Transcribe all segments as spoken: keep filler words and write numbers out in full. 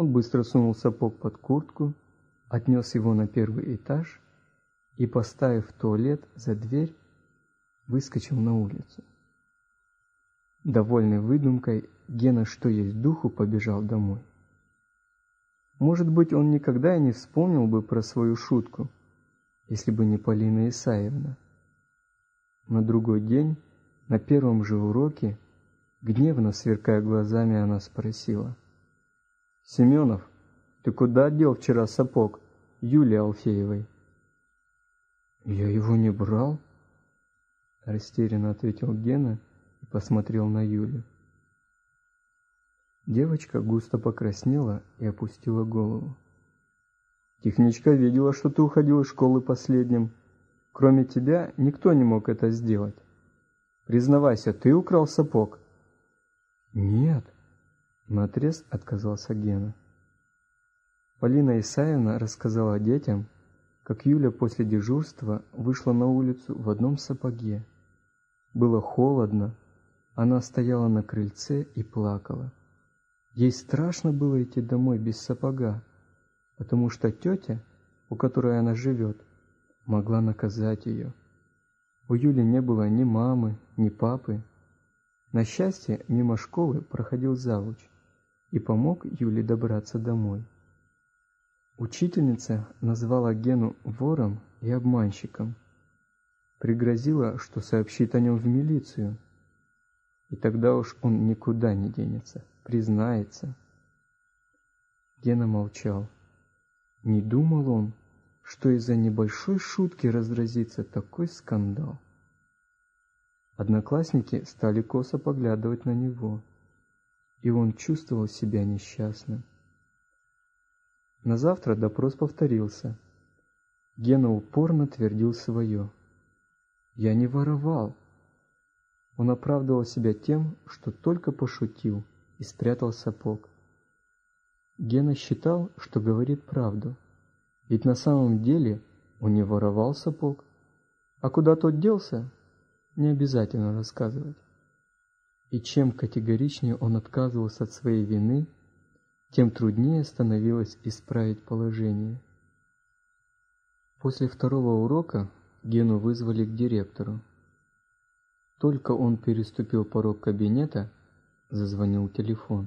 Он быстро сунул сапог под куртку, отнес его на первый этаж и, поставив туалет за дверь, выскочил на улицу. Довольный выдумкой, Гена, что есть духу, побежал домой. Может быть, он никогда и не вспомнил бы про свою шутку, если бы не Полина Исаевна. На другой день, на первом же уроке, гневно сверкая глазами, она спросила: «Семенов, ты куда дел вчера сапог Юлии Алфеевой?» «Я его не брал», — растерянно ответил Гена и посмотрел на Юлю. Девочка густо покраснела и опустила голову. «Техничка видела, что ты уходил из школы последним. Кроме тебя никто не мог это сделать. Признавайся, ты украл сапог?» «Нет», — наотрез отказался Гена. Полина Исаевна рассказала детям, как Юля после дежурства вышла на улицу в одном сапоге. Было холодно, она стояла на крыльце и плакала. Ей страшно было идти домой без сапога, потому что тетя, у которой она живет, могла наказать ее. У Юли не было ни мамы, ни папы. На счастье, мимо школы проходил завуч и помог Юле добраться домой. Учительница назвала Гену вором и обманщиком. Пригрозила, что сообщит о нем в милицию. И тогда уж он никуда не денется, признается. Гена молчал. Не думал он, что из-за небольшой шутки разразится такой скандал. Одноклассники стали косо поглядывать на него, и он чувствовал себя несчастным. На завтра допрос повторился. Гена упорно твердил свое. «Я не воровал». Он оправдывал себя тем, что только пошутил и спрятал сапог. Гена считал, что говорит правду, ведь на самом деле он не воровал сапог. А куда тот делся, не обязательно рассказывать. И чем категоричнее он отказывался от своей вины, тем труднее становилось исправить положение. После второго урока Гену вызвали к директору. Только он переступил порог кабинета, зазвонил телефон.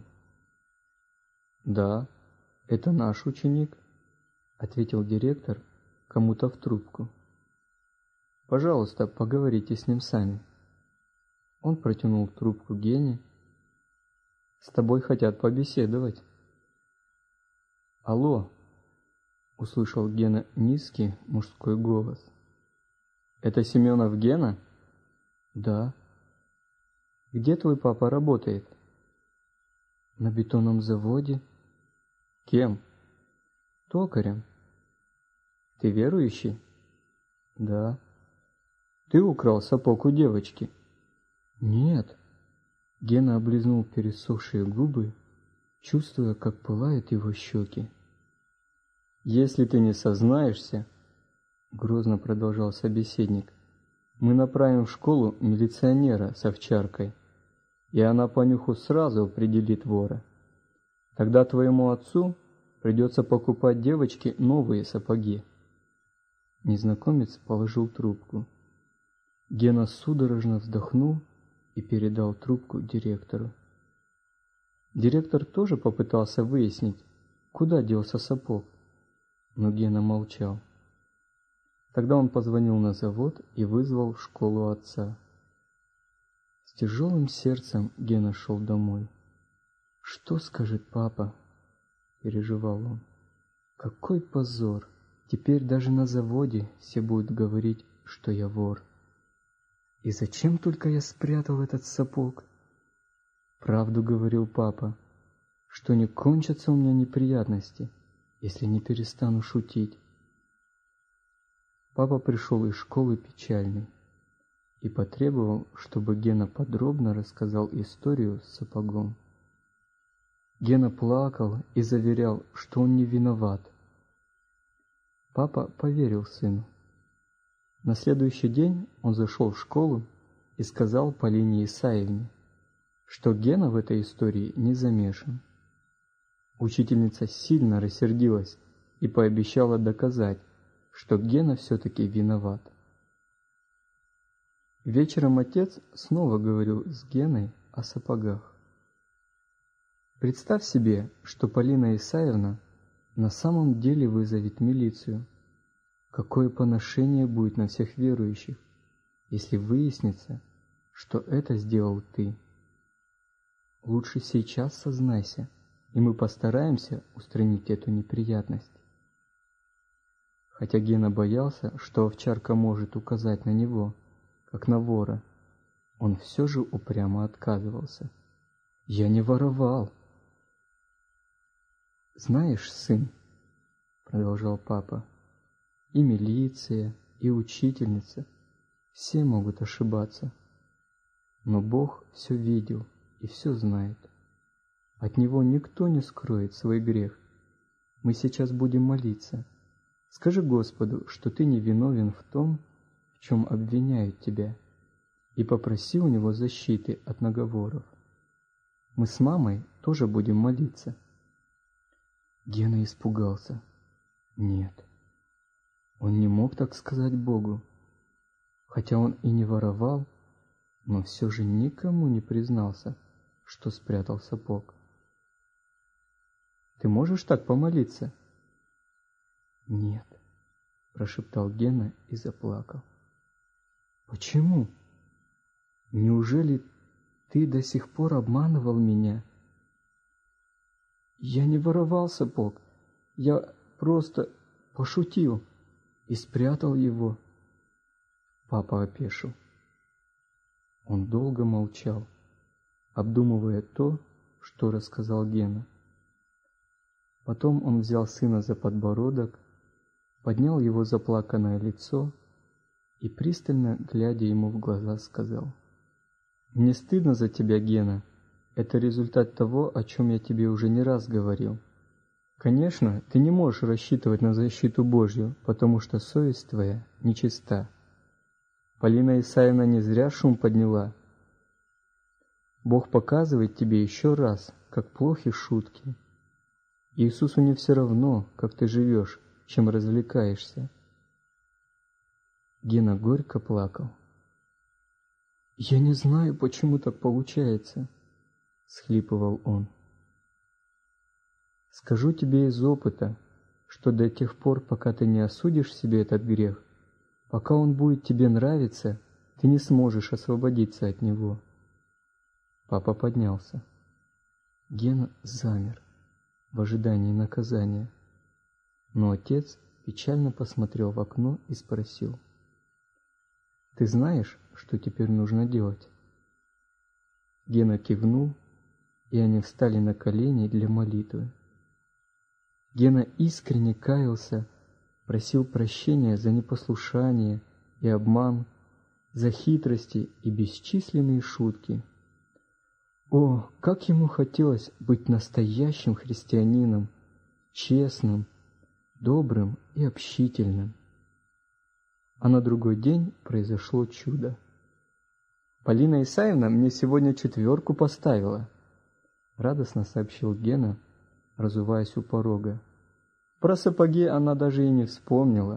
«Да, это наш ученик», — ответил директор кому-то в трубку. «Пожалуйста, поговорите с ним сами». Он протянул трубку Гене. «С тобой хотят побеседовать». «Алло», — услышал Гена низкий мужской голос. «Это Семенов Гена?» «Да». «Где твой папа работает?» «На бетонном заводе». «Кем?» «Токарем». «Ты верующий?» «Да». «Ты украл сапог у девочки?» «Нет». Гена облизнул пересохшие губы, чувствуя, как пылают его щеки. «Если ты не сознаешься, — грозно продолжал собеседник, — мы направим в школу милиционера с овчаркой, и она по нюху сразу определит вора. Тогда твоему отцу придется покупать девочке новые сапоги». Незнакомец положил трубку. Гена судорожно вздохнул и передал трубку директору. Директор тоже попытался выяснить, куда делся сапог, но Гена молчал. Тогда он позвонил на завод и вызвал в школу отца. С тяжелым сердцем Гена шел домой. «Что скажет папа?» – переживал он. «Какой позор! Теперь даже на заводе все будут говорить, что я вор. И зачем только я спрятал этот сапог? Правду говорил папа, что не кончатся у меня неприятности, если не перестану шутить». Папа пришел из школы печальный и потребовал, чтобы Гена подробно рассказал историю с сапогом. Гена плакал и заверял, что он не виноват. Папа поверил сыну. На следующий день он зашел в школу и сказал Полине Исаевне, что Гена в этой истории не замешан. Учительница сильно рассердилась и пообещала доказать, что Гена все-таки виноват. Вечером отец снова говорил с Геной о сапогах. Представь себе, что Полина Исаевна на самом деле вызовет милицию. Какое поношение будет на всех верующих, если выяснится, что это сделал ты. Лучше сейчас сознайся, и мы постараемся устранить эту неприятность. Хотя Гена боялся, что овчарка может указать на него, как на вора, он все же упрямо отказывался. «Я не воровал!» «Знаешь, сын, — продолжал папа, — и милиция, и учительница, все могут ошибаться. Но Бог все видел и все знает. От Него никто не скроет свой грех. Мы сейчас будем молиться. Скажи Господу, что ты не виновен в том, в чем обвиняют тебя, и попроси у Него защиты от наговоров. Мы с мамой тоже будем молиться». Гена испугался. Нет, он не мог так сказать Богу. Хотя он и не воровал, но все же никому не признался, что спрятал сапог. «Ты можешь так помолиться?» «Нет», — прошептал Гена и заплакал. «Почему? Неужели ты до сих пор обманывал меня?» «Я не воровал сапог, я просто пошутил и спрятал его». Папа опешил. Он долго молчал, обдумывая то, что рассказал Гена. Потом он взял сына за подбородок, поднял его заплаканное лицо и, пристально глядя ему в глаза, сказал: «Мне стыдно за тебя, Гена. Это результат того, о чем я тебе уже не раз говорил. Конечно, ты не можешь рассчитывать на защиту Божью, потому что совесть твоя нечиста. Полина Исаевна не зря шум подняла. Бог показывает тебе еще раз, как плохи шутки. Иисусу не все равно, как ты живешь, чем развлекаешься». Гена горько плакал. «Я не знаю, почему так получается», — схлипывал он. «Скажу тебе из опыта, что до тех пор, пока ты не осудишь себе этот грех, пока он будет тебе нравиться, ты не сможешь освободиться от него». Папа поднялся. Гена замер в ожидании наказания, но отец печально посмотрел в окно и спросил: «Ты знаешь, что теперь нужно делать?» Гена кивнул, и они встали на колени для молитвы. Гена искренне каялся, просил прощения за непослушание и обман, за хитрости и бесчисленные шутки. О, как ему хотелось быть настоящим христианином, честным, добрым и общительным. А на другой день произошло чудо. «Полина Исаевна мне сегодня четверку поставила», — радостно сообщил Гена, разуваясь у порога. Про сапоги она даже и не вспомнила.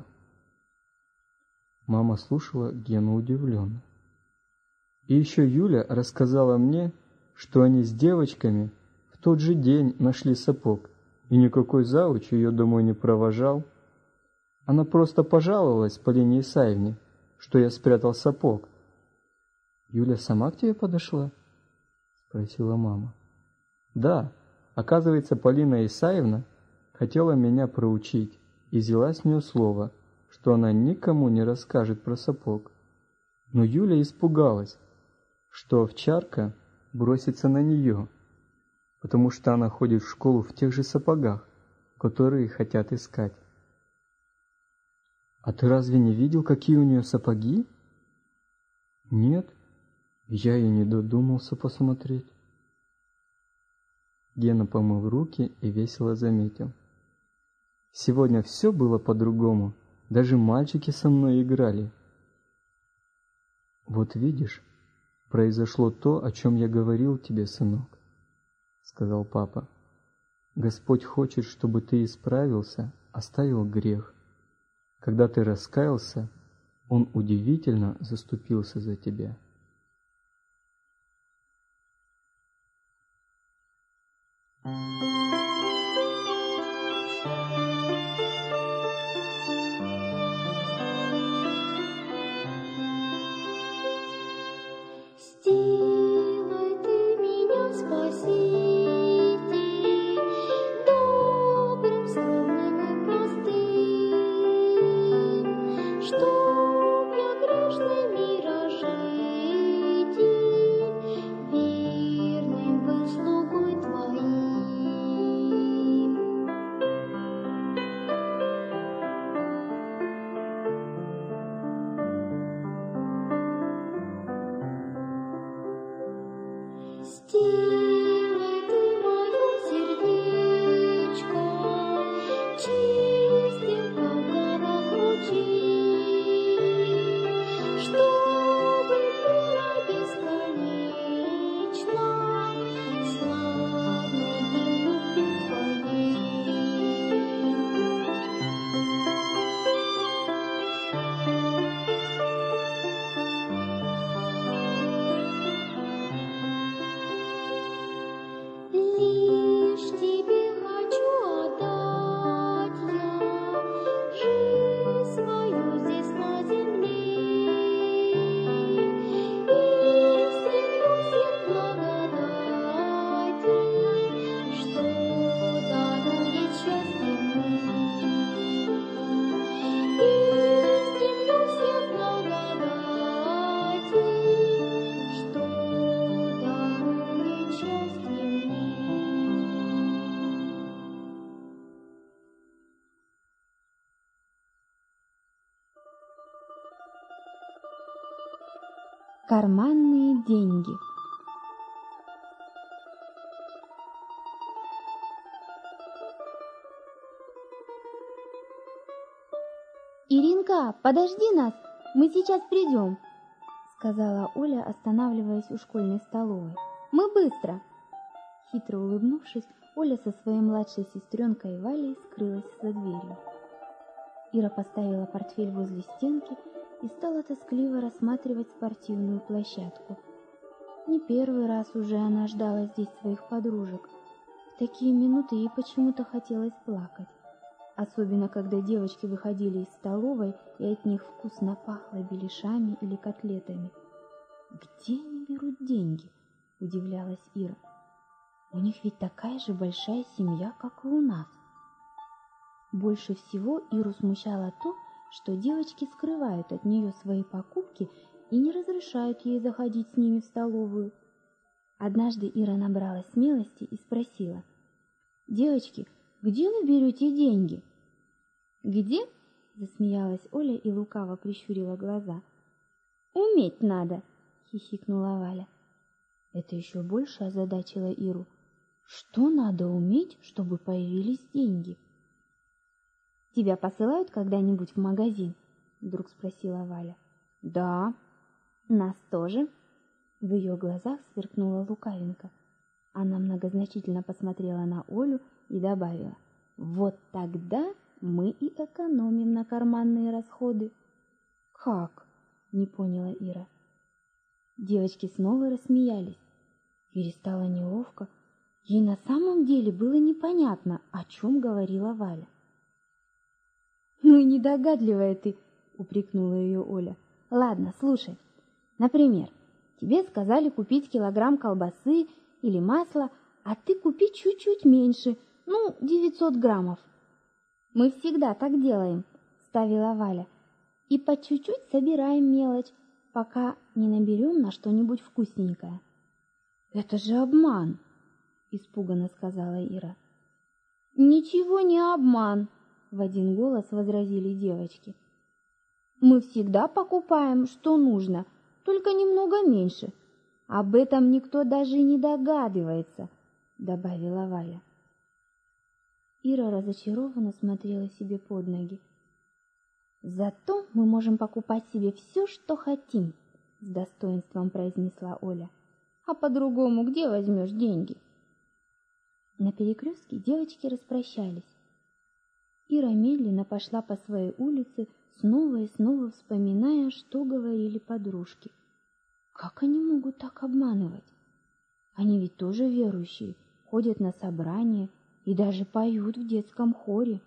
Мама слушала Гену удивленно. «И еще Юля рассказала мне, что они с девочками в тот же день нашли сапог, и никакой завуч ее домой не провожал. Она просто пожаловалась Полине Исаевне, что я спрятал сапог». «Юля сама к тебе подошла?» — спросила мама. «Да, оказывается, Полина Исаевна хотела меня проучить и взяла с нее слово, что она никому не расскажет про сапог. Но Юля испугалась, что овчарка бросится на нее, потому что она ходит в школу в тех же сапогах, которые хотят искать». «А ты разве не видел, какие у нее сапоги?» «Нет, я и не додумался посмотреть». Гена помыл руки и весело заметил: «Сегодня все было по-другому, даже мальчики со мной играли». «Вот видишь, произошло то, о чем я говорил тебе, сынок», — сказал папа. Господь хочет, чтобы ты исправился, оставил грех. Когда ты раскаялся, Он удивительно заступился за тебя. Сделай ты меня, Спаситель, добрым, скромным и простым, чтоб я грешный мирожитель, верным был слугой Твоим. Сделай ты мое сердечко чистым, как гора ручей, чтобы было бесконечно славный день любви Твоей. Лишь Тебе хочу отдать я жизнь свою здесь на земле, и стремлюсь я к благодати, что дарует счастье мне. И стремлюсь я к благодати, что дарует счастье мне. Карманные деньги. «Иринка, подожди нас, мы сейчас придем», — сказала Оля, останавливаясь у школьной столовой. «Мы быстро». Хитро улыбнувшись, Оля со своей младшей сестренкой Валей скрылась за дверью. Ира поставила портфель возле стенки и стала тоскливо рассматривать спортивную площадку. Не первый раз уже она ждала здесь своих подружек. В такие минуты ей почему-то хотелось плакать. Особенно, когда девочки выходили из столовой, и от них вкусно пахло беляшами или котлетами. «Где они берут деньги?» – удивлялась Ира. «У них ведь такая же большая семья, как и у нас». Больше всего Иру смущало то, что девочки скрывают от нее свои покупки и не разрешают ей заходить с ними в столовую. Однажды Ира набралась смелости и спросила: «Девочки, где вы берете деньги?» «Где?» – засмеялась Оля и лукаво прищурила глаза. «Уметь надо!» – хихикнула Валя. Это еще больше озадачило Иру. Что надо уметь, чтобы появились деньги? «Тебя посылают когда-нибудь в магазин?» – вдруг спросила Валя. «Да». «Нас тоже?» В ее глазах сверкнула лукавинка. Она многозначительно посмотрела на Олю и добавила: «Вот тогда мы и экономим на карманные расходы». «Как?» – не поняла Ира. Девочки снова рассмеялись. Ире стало неловко. Ей на самом деле было непонятно, о чем говорила Валя. «Ну и недогадливая ты!» – упрекнула ее Оля. «Ладно, слушай. Например, тебе сказали купить килограмм колбасы или масла, а ты купи чуть-чуть меньше, ну, девятьсот граммов. Мы всегда так делаем», – ставила Валя. «И по чуть-чуть собираем мелочь, пока не наберем на что-нибудь вкусненькое». «Это же обман!» – испуганно сказала Ира. «Ничего не обман!» – в один голос возразили девочки. «Мы всегда покупаем, что нужно, только немного меньше. Об этом никто даже и не догадывается», – добавила Валя. Ира разочарованно смотрела себе под ноги. «Зато мы можем покупать себе все, что хотим», – с достоинством произнесла Оля. «А по-другому где возьмешь деньги?» На перекрестке девочки распрощались. Ира медленно пошла по своей улице, снова и снова вспоминая, что говорили подружки. Как они могут так обманывать? Они ведь тоже верующие, ходят на собрания и даже поют в детском хоре.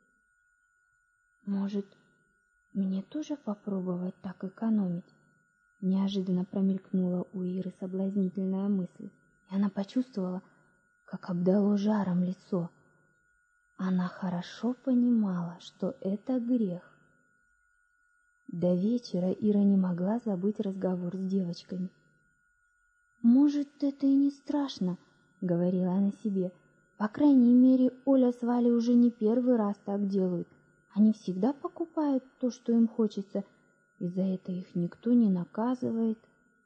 Может, мне тоже попробовать так экономить? Неожиданно промелькнула у Иры соблазнительная мысль, и она почувствовала, как обдало жаром лицо. Она хорошо понимала, что это грех. До вечера Ира не могла забыть разговор с девочками. «Может, это и не страшно», — говорила она себе. «По крайней мере, Оля с Валей уже не первый раз так делают. Они всегда покупают то, что им хочется, и за это их никто не наказывает».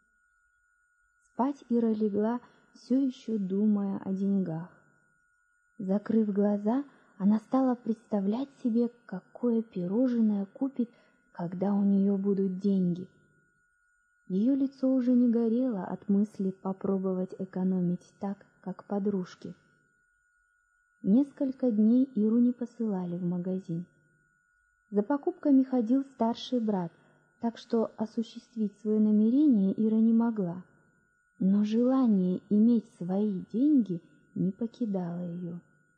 Спать Ира легла, все еще думая о деньгах. Закрыв глаза, она стала представлять себе, какое пирожное купит, когда у нее будут деньги. Ее лицо уже не горело от мысли попробовать экономить так, как подружки. Несколько дней Иру не посылали в магазин. За покупками ходил старший брат, так что осуществить свое намерение Ира не могла. Но желание иметь свои деньги не покидало ее.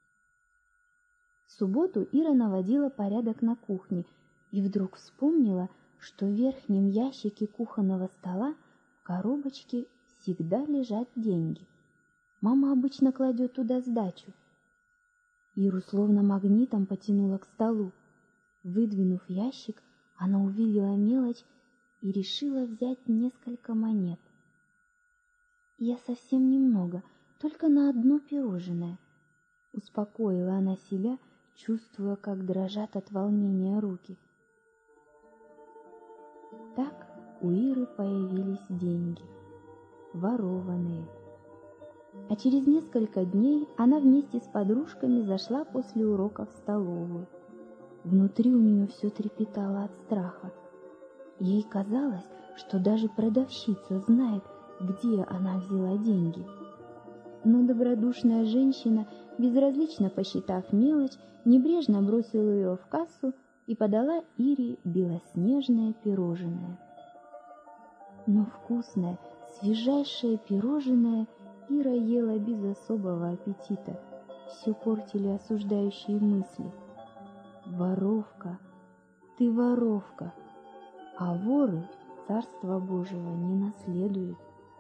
В субботу Ира наводила порядок на кухне и вдруг вспомнила, что в верхнем ящике кухонного стола в коробочке всегда лежат деньги. Мама обычно кладет туда сдачу. Иру словно магнитом потянуло к столу. Выдвинув ящик, она увидела мелочь и решила взять несколько монет. «Я совсем немного, только на одно пирожное», — успокоила она себя, чувствуя, как дрожат от волнения руки. Так у Иры появились деньги, ворованные. А через несколько дней она вместе с подружками зашла после урока в столовую. Внутри у нее все трепетало от страха. Ей казалось, что даже продавщица знает, где она взяла деньги. Но добродушная женщина, безразлично посчитав мелочь, небрежно бросила ее в кассу и подала Ире белоснежное пирожное. Но вкусное, свежайшее пирожное Ира ела без особого аппетита. Все портили осуждающие мысли. «Воровка, ты воровка, а воры Царства Божьего не наследуют».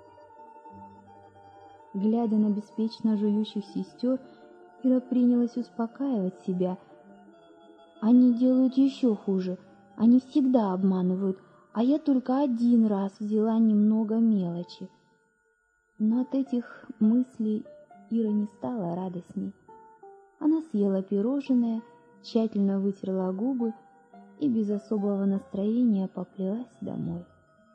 Глядя на беспечно жующих сестер, Ира принялась успокаивать себя. «Они делают еще хуже, они всегда обманывают, а я только один раз взяла немного мелочи». Но от этих мыслей Ира не стала радостней. Она съела пирожное, тщательно вытерла губы и без особого настроения поплелась домой.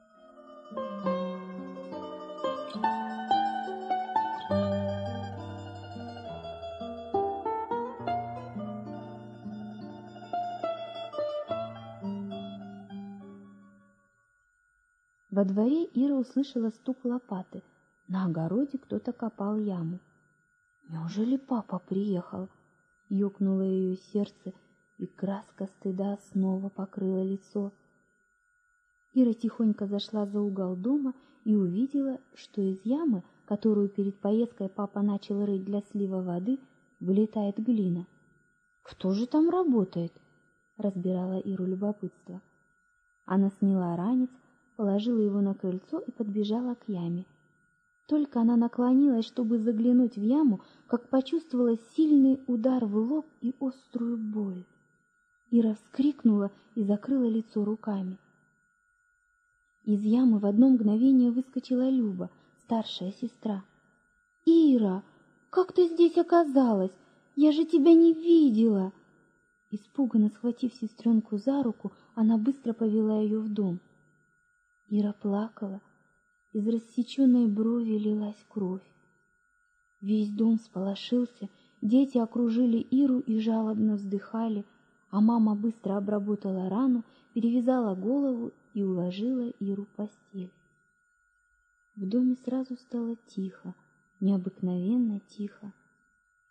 Во дворе Ира услышала стук лопаты. На огороде кто-то копал яму. «Неужели папа приехал?» — ёкнуло ее сердце, и краска стыда снова покрыла лицо. Ира тихонько зашла за угол дома и увидела, что из ямы, которую перед поездкой папа начал рыть для слива воды, вылетает глина. «Кто же там работает?» — разбирала Иру любопытство. Она сняла ранец, положила его на крыльцо и подбежала к яме. Только она наклонилась, чтобы заглянуть в яму, как почувствовала сильный удар в лоб и острую боль. Ира вскрикнула и закрыла лицо руками. Из ямы в одно мгновение выскочила Люба, старшая сестра. «Ира, как ты здесь оказалась? Я же тебя не видела!» Испуганно схватив сестренку за руку, она быстро повела ее в дом. Ира плакала. Из рассеченной брови лилась кровь. Весь дом всполошился, дети окружили Иру и жалобно вздыхали, а мама быстро обработала рану, перевязала голову и уложила Иру в постель. В доме сразу стало тихо, необыкновенно тихо.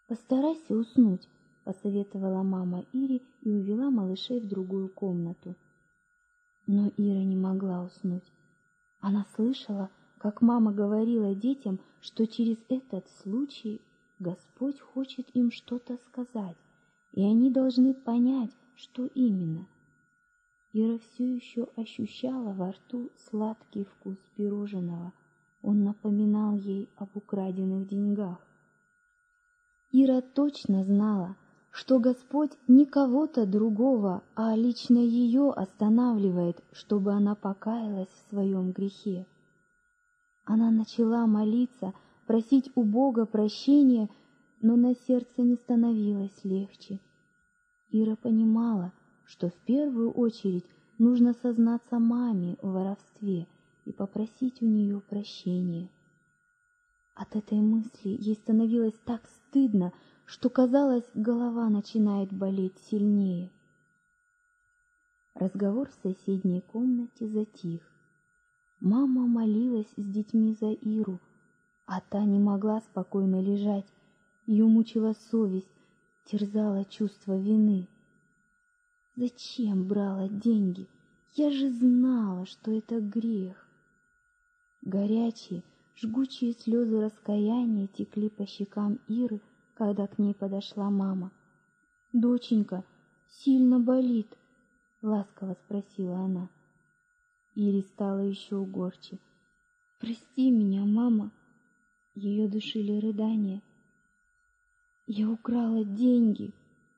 «Постарайся уснуть», — посоветовала мама Ире и увела малышей в другую комнату. Но Ира не могла уснуть. Она слышала, как мама говорила детям, что через этот случай Господь хочет им что-то сказать, и они должны понять, что именно. Ира все еще ощущала во рту сладкий вкус пирожного. Он напоминал ей об украденных деньгах. Ира точно знала, что Господь не кого-то другого, а лично ее останавливает, чтобы она покаялась в своем грехе. Она начала молиться, просить у Бога прощения, но на сердце не становилось легче. Ира понимала, что в первую очередь нужно сознаться маме в воровстве и попросить у нее прощения. От этой мысли ей становилось так стыдно, что, казалось, голова начинает болеть сильнее. Разговор в соседней комнате затих. Мама молилась с детьми за Иру, а та не могла спокойно лежать. Ее мучила совесть, терзало чувство вины. Зачем брала деньги? Я же знала, что это грех. Горячие, жгучие слезы раскаяния текли по щекам Иры, когда к ней подошла мама. «Доченька, сильно болит?» — ласково спросила она. Ире стало еще горче. «Прости меня, мама!» Ее душили рыдания. «Я украла деньги!»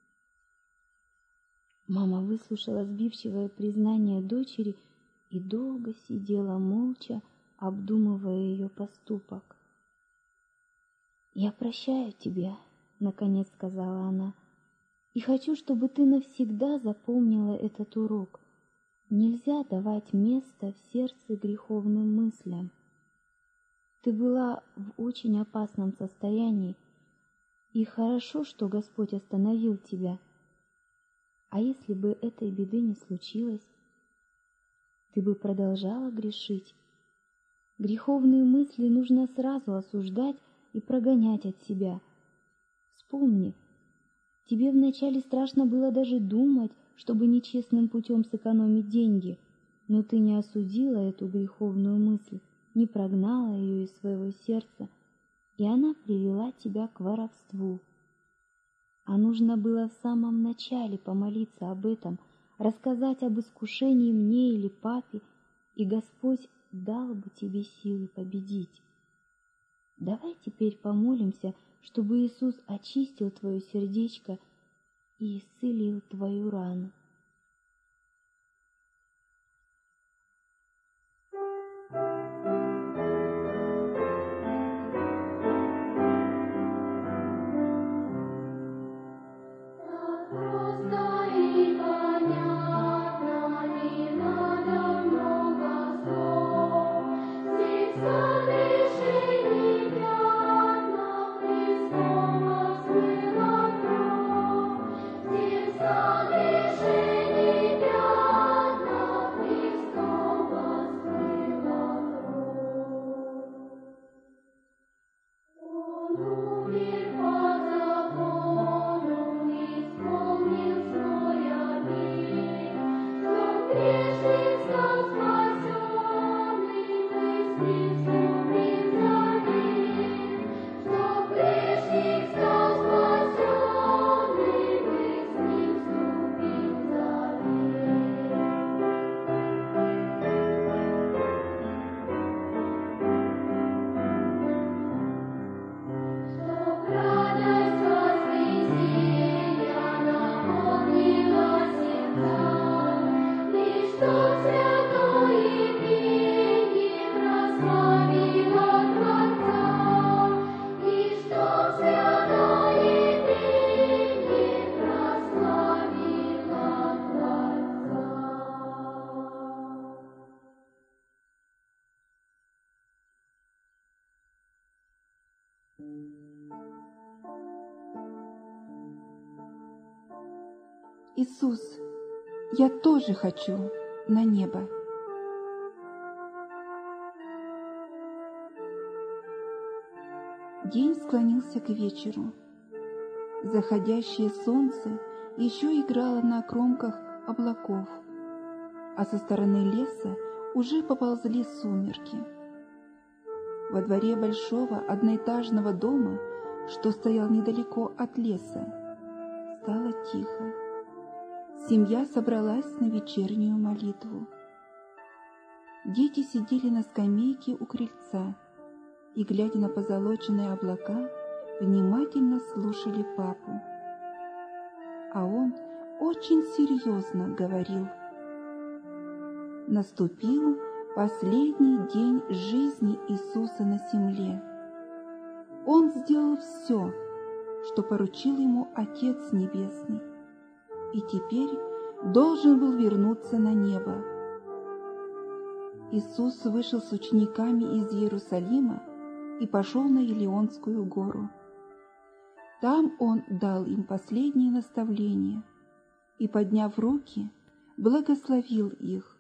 Мама выслушала сбивчивое признание дочери и долго сидела молча, обдумывая ее поступок. «Я прощаю тебя», — наконец сказала она, — «и хочу, чтобы ты навсегда запомнила этот урок. Нельзя давать место в сердце греховным мыслям. Ты была в очень опасном состоянии, и хорошо, что Господь остановил тебя. А если бы этой беды не случилось, ты бы продолжала грешить. Греховные мысли нужно сразу осуждать и прогонять от себя. Вспомни, тебе вначале страшно было даже думать, чтобы нечестным путем сэкономить деньги, но ты не осудила эту греховную мысль, не прогнала ее из своего сердца, и она привела тебя к воровству. А нужно было в самом начале помолиться об этом, рассказать об искушении мне или папе, и Господь дал бы тебе силы победить. Давай теперь помолимся, чтобы Иисус очистил твое сердечко и исцелил твою рану. Иисус, я тоже хочу на небо. День склонился к вечеру. Заходящее солнце еще играло на кромках облаков, а со стороны леса уже поползли сумерки. Во дворе большого одноэтажного дома, что стоял недалеко от леса, стало тихо. Семья собралась на вечернюю молитву. Дети сидели на скамейке у крыльца и, глядя на позолоченные облака, внимательно слушали папу. А он очень серьезно говорил: «Наступил последний день жизни Иисуса на земле. Он сделал все, что поручил ему Отец Небесный, и теперь должен был вернуться на небо. Иисус вышел с учениками из Иерусалима и пошел на Елеонскую гору. Там Он дал им последние наставления и, подняв руки, благословил их.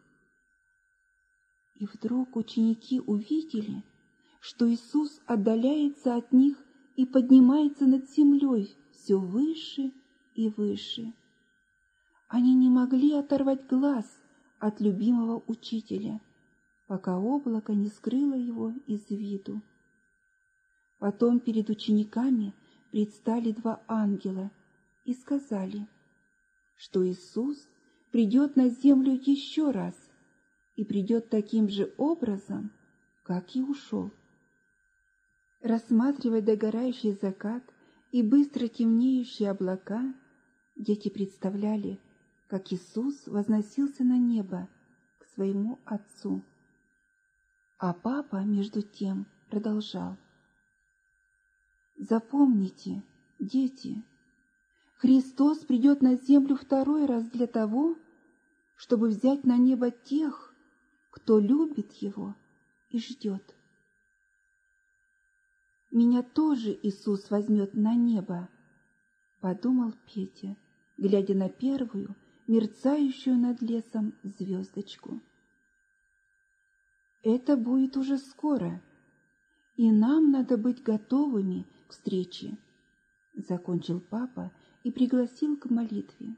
И вдруг ученики увидели, что Иисус отдаляется от них и поднимается над землей все выше и выше. Они не могли оторвать глаз от любимого учителя, пока облако не скрыло его из виду. Потом перед учениками предстали два ангела и сказали, что Иисус придет на землю еще раз и придет таким же образом, как и ушел. Рассматривая догорающий закат и быстро темнеющие облака, дети представляли, как Иисус возносился на небо к своему Отцу. А папа, между тем, продолжал: «Запомните, дети, Христос придет на землю второй раз для того, чтобы взять на небо тех, кто любит Его и ждет. Меня тоже Иисус возьмет на небо», — подумал Петя, глядя на первую, мерцающую над лесом звездочку. «Это будет уже скоро, и нам надо быть готовыми к встрече», — закончил папа и пригласил к молитве.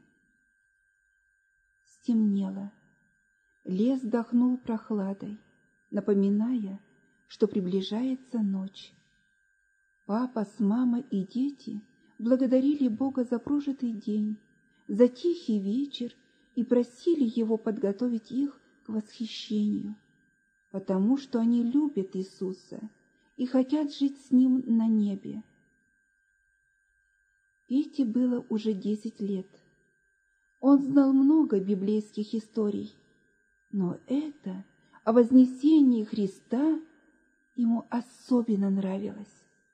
Стемнело. Лес дохнул прохладой, напоминая, что приближается ночь. Папа с мамой и дети благодарили Бога за прожитый день, за тихий вечер и просили Его подготовить их к восхищению, потому что они любят Иисуса и хотят жить с Ним на небе. Пете было уже десять лет. Он знал много библейских историй, но это о вознесении Христа ему особенно нравилось.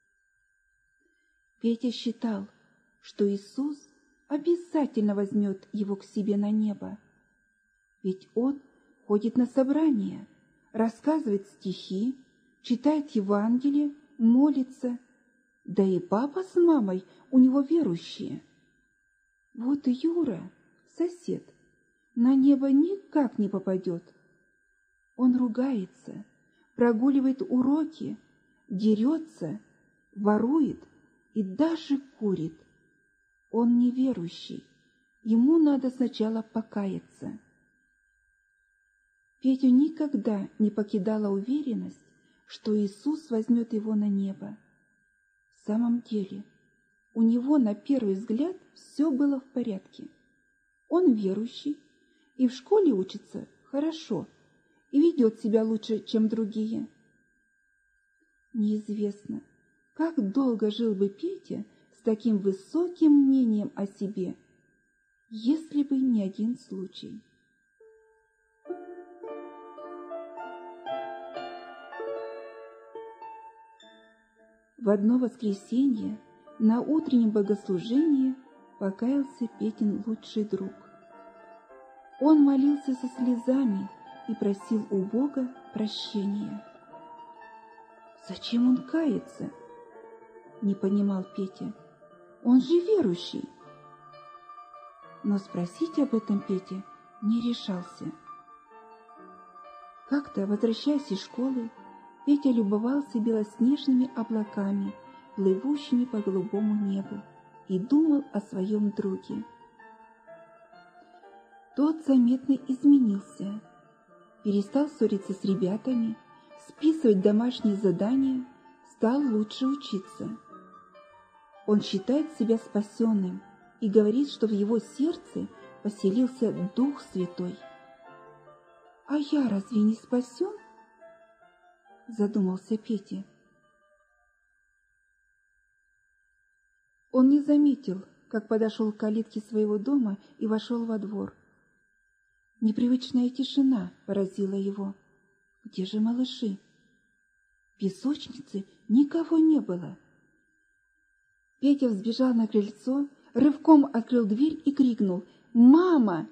Петя считал, что Иисус обязательно возьмет его к себе на небо, ведь он ходит на собрания, рассказывает стихи, читает Евангелие, молится, да и папа с мамой у него верующие. Вот Юра, сосед, на небо никак не попадет. Он ругается, прогуливает уроки, дерется, ворует и даже курит. Он неверующий, ему надо сначала покаяться. Петю никогда не покидала уверенность, что Иисус возьмет его на небо. В самом деле, у него на первый взгляд все было в порядке. Он верующий и в школе учится хорошо и ведет себя лучше, чем другие. Неизвестно, как долго жил бы Петя с таким высоким мнением о себе, если бы не один случай. В одно воскресенье на утреннем богослужении покаялся Петин лучший друг. Он молился со слезами и просил у Бога прощения. «Зачем он кается?» — не понимал Петя. «Он же верующий!» Но спросить об этом Петя не решался. Как-то, возвращаясь из школы, Петя любовался белоснежными облаками, плывущими по голубому небу, и думал о своем друге. Тот заметно изменился, перестал ссориться с ребятами, списывать домашние задания, стал лучше учиться. Он считает себя спасенным и говорит, что в его сердце поселился Дух Святой. «А я разве не спасен?» – задумался Петя. Он не заметил, как подошел к калитке своего дома и вошел во двор. Непривычная тишина поразила его. Где же малыши? В песочнице никого не было. Петя взбежал на крыльцо, рывком открыл дверь и крикнул: «Мама!»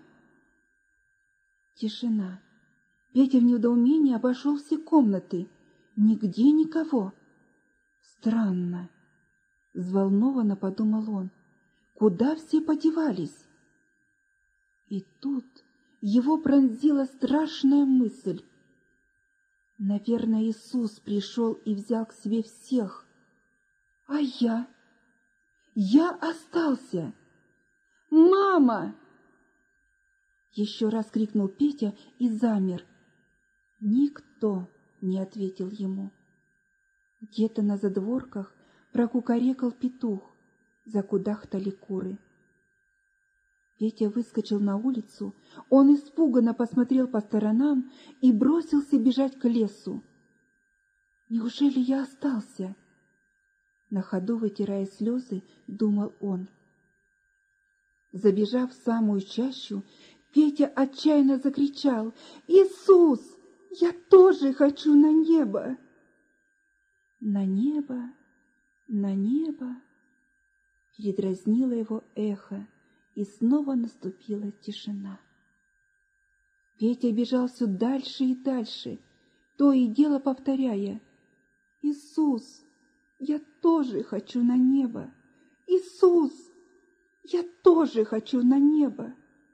Тишина. Петя в недоумении обошел все комнаты. Нигде никого. Странно. Взволнованно подумал он. Куда все подевались? И тут его пронзила страшная мысль. Наверное, Иисус пришел и взял к себе всех. А я? Я остался. «Мама!» Еще раз крикнул Петя и замер. Никто не ответил ему. Где-то на задворках прокукарекал петух, закудахтали куры. Петя выскочил на улицу, он испуганно посмотрел по сторонам и бросился бежать к лесу. «Неужели я остался?» На ходу, вытирая слезы, думал он. Забежав в самую чащу, Петя отчаянно закричал: «Иисус, я тоже хочу на небо!» «На небо, на небо!» Передразнило его эхо, и снова наступила тишина. Петя бежал все дальше и дальше, то и дело повторяя: «Иисус, я тоже хочу на небо! Иисус, я тоже хочу на небо!»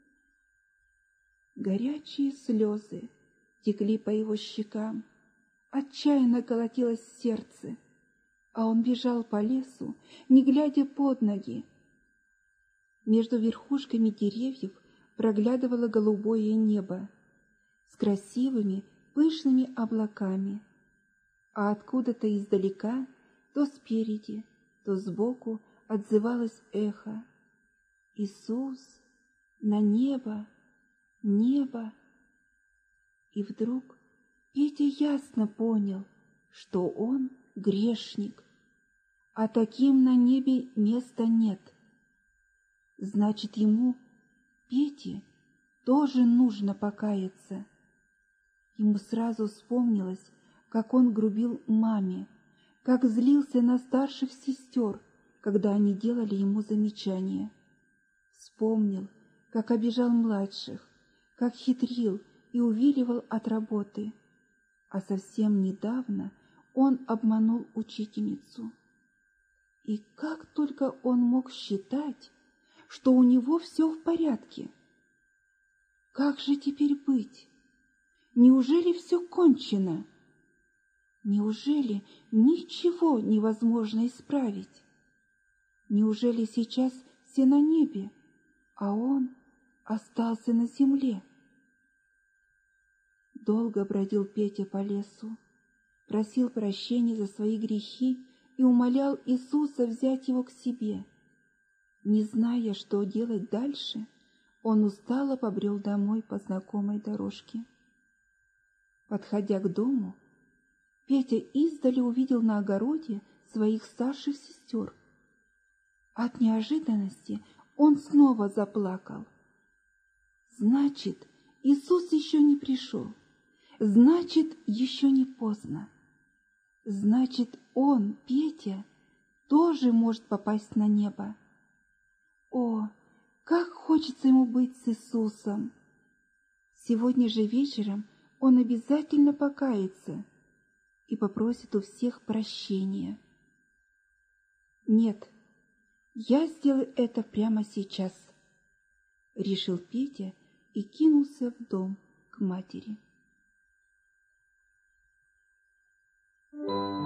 Горячие слезы текли по его щекам, отчаянно колотилось сердце, а он бежал по лесу, не глядя под ноги. Между верхушками деревьев проглядывало голубое небо с красивыми пышными облаками, а откуда-то издалека, то спереди, то сбоку отзывалось эхо: «Иисус, на небо, небо!» И вдруг Петя ясно понял, что он грешник, а таким на небе места нет. Значит, ему, Пете, тоже нужно покаяться. Ему сразу вспомнилось, как он грубил маме, как злился на старших сестер, когда они делали ему замечания. Вспомнил, как обижал младших, как хитрил и увиливал от работы. А совсем недавно он обманул учительницу. И как только он мог считать, что у него все в порядке? Как же теперь быть? Неужели все кончено? Неужели ничего невозможно исправить? Неужели сейчас все на небе, а он остался на земле? Долго бродил Петя по лесу, просил прощения за свои грехи и умолял Иисуса взять его к себе. Не зная, что делать дальше, он устало побрел домой по знакомой дорожке. Подходя к дому, Петя издали увидел на огороде своих старших сестер. От неожиданности он снова заплакал. Значит, Иисус еще не пришел. Значит, еще не поздно. Значит, он, Петя, тоже может попасть на небо. О, как хочется ему быть с Иисусом! Сегодня же вечером он обязательно покается и попросит у всех прощения. Нет, я сделаю это прямо сейчас, решил Петя и кинулся в дом к матери. Thank you.